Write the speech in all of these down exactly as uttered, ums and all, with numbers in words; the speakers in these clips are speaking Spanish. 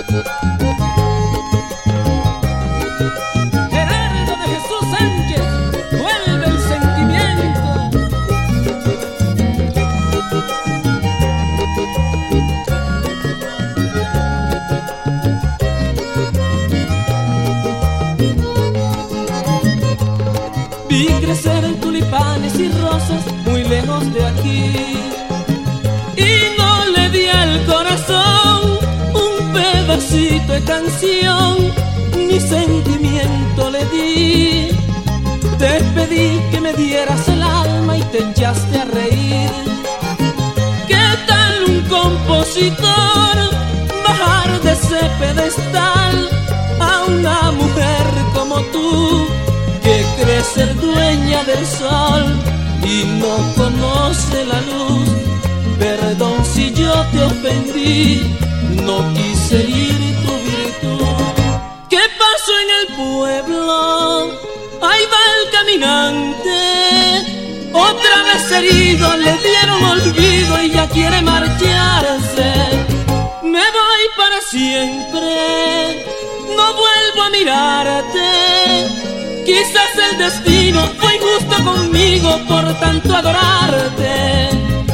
Gerardo de Jesús Sánchez, vuelve el sentimiento. Vi crecer tulipanes y rosas muy lejos de aquí, y no le di al corazón un pedacito de canción, ni sentimiento le di. Te pedí que me dieras el alma y te echaste a reír. ¿Qué tal un compositor bajar de ese pedestal a una mujer como tú, que cree ser dueña del sol y no conoce la luz? Perdón si yo te ofendí, no quise herir tu virtud. ¿Qué pasó en el pueblo? Ahí va el caminante, otra vez herido, le dieron olvido y ya quiere marcharse. Me voy para siempre, no vuelvo a mirarte. Quizás el destino fue injusto conmigo por tanto adorarte.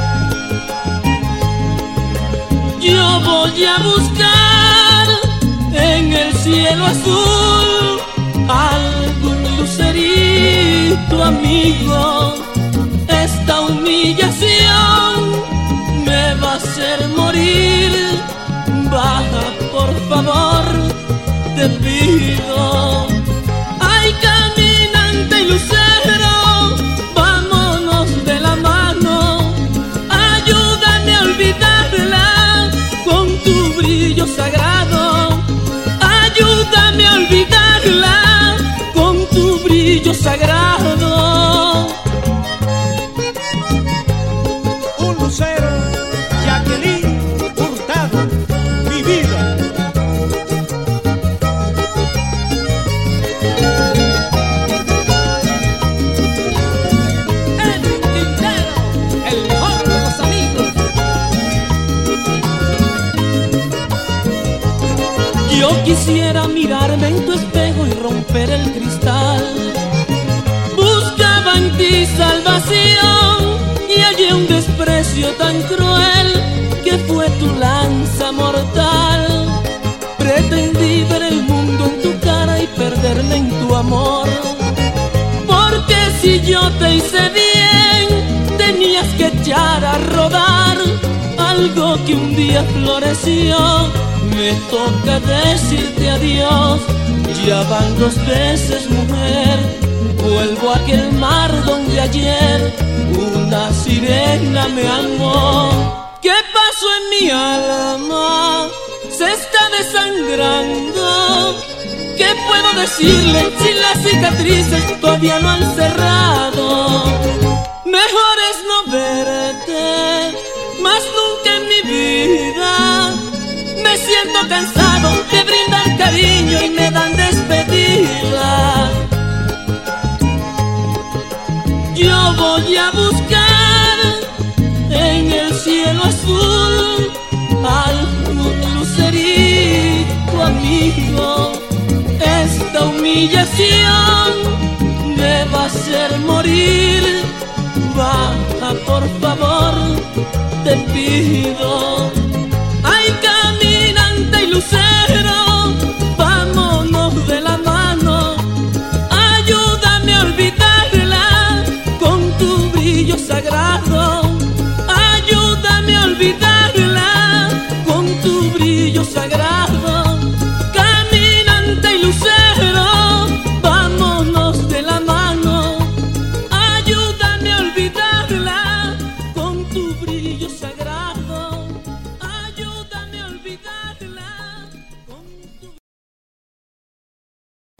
Yo voy a buscar en el cielo azul algún lucerito amigo. Esta humillación me va a hacer morir. Baja, por favor, te pido. Ay, caminante y lucero, vámonos de la mano. Ayúdame a olvidarla con tu brillo sagrado. Ayúdame a olvidarla con tu brillo sagrado. Un lucero, Jacqueline Hurtado, mi vida. Edwin Quintero, el mejor de los amigos. Yo quisiera mirarme en tu espejo y romper el cristal. Buscaba en ti salvación y hallé un desprecio tan cruel que fue tu lanza mortal. Pretendí ver el mundo en tu cara y perderme en tu amor, porque si yo te hice bien, tenías que echar a rodar algo que un día floreció. Me toca decirte adiós, ya van dos veces, mujer. Vuelvo a aquel mar donde ayer una sirena me amó. ¿Qué pasó en mi alma? Se está desangrando. ¿Qué puedo decirle si las cicatrices todavía no han cerrado? Mejor es no verte más nunca en mi vida. Me siento cansado de brindar cariño y me dan despedida. Yo voy a buscar en el cielo azul algún lucerito amigo. Esta humillación me va a hacer morir. Baja, por favor, te pido. Ay, caminante y lucero, vámonos de la mano. Ayúdame a olvidarla con tu brillo sagrado.